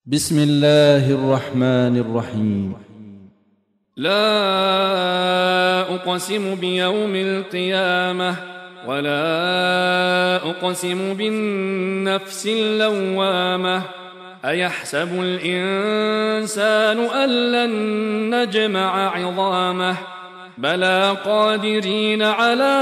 بسم الله الرحمن الرحيم. لا أقسم بيوم القيامة ولا أقسم بالنفس اللوامة. أيحسب الإنسان أن لن نجمع عظامه بلى قادرين على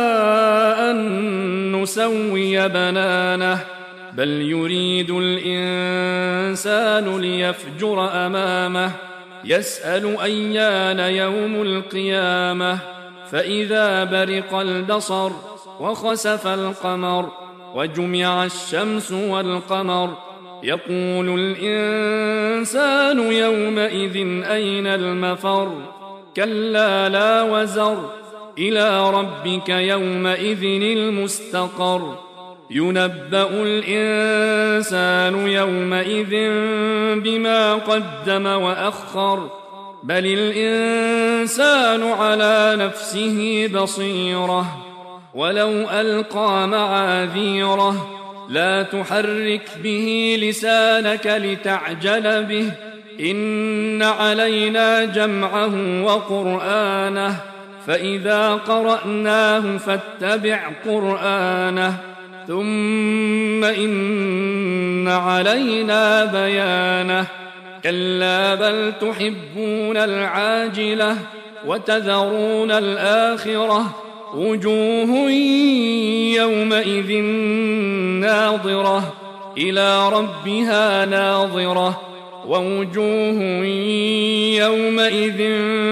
أن نسوي بنانه بل يريد الإنسان ليفجر أمامه يسأل أيان يوم القيامة فإذا برق البصر وخسف القمر وجمع الشمس والقمر يقول الإنسان يومئذ أين المفر كلا لا وزر إلى ربك يومئذ المستقر ينبأ الإنسان يومئذ بما قدم وأخر بل الإنسان على نفسه بصيرة ولو ألقى معاذيره لا تحرك به لسانك لتعجل به إن علينا جمعه وقرآنه فإذا قرأناه فاتبع قرآنه ثم إن علينا بيانه كلا بل تحبون العاجلة وتذرون الآخرة وجوه يومئذ ناظرة إلى ربها ناظرة ووجوه يومئذ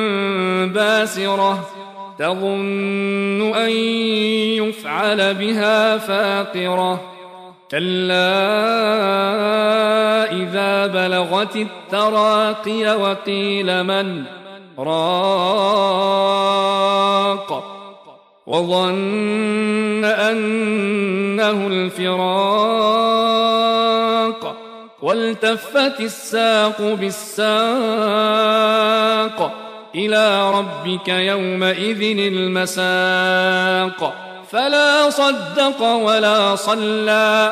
باسرة تظن أن يفعل بها فاقرة كلا إذا بلغت التراقي وقيل من راق وظن أنه الفراق والتفت الساق بالساق إلى ربك يومئذ المساق فلا صدق ولا صلى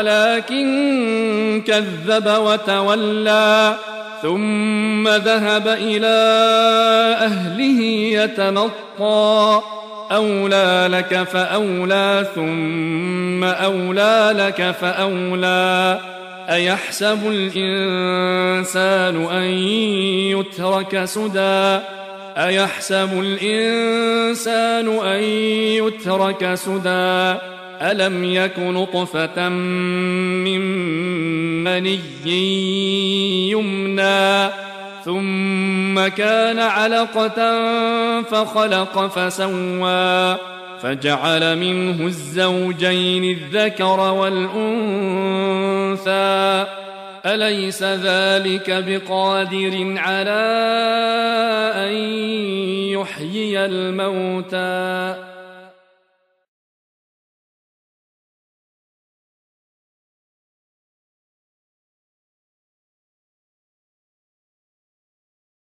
ولكن كذب وتولى ثم ذهب إلى أهله يتمطى أولى لك فأولى ثم أولى لك فأولى أيحسب الإنسان أن يترك سدى أيحسب الإنسان أن يترك سدى ألم يك نطفة من مني يمنى ثم كان علقة فخلق فسوى فجعل منه الزوجين الذكر والأنثى أليس ذلك بقادر على أن يحيي الموتى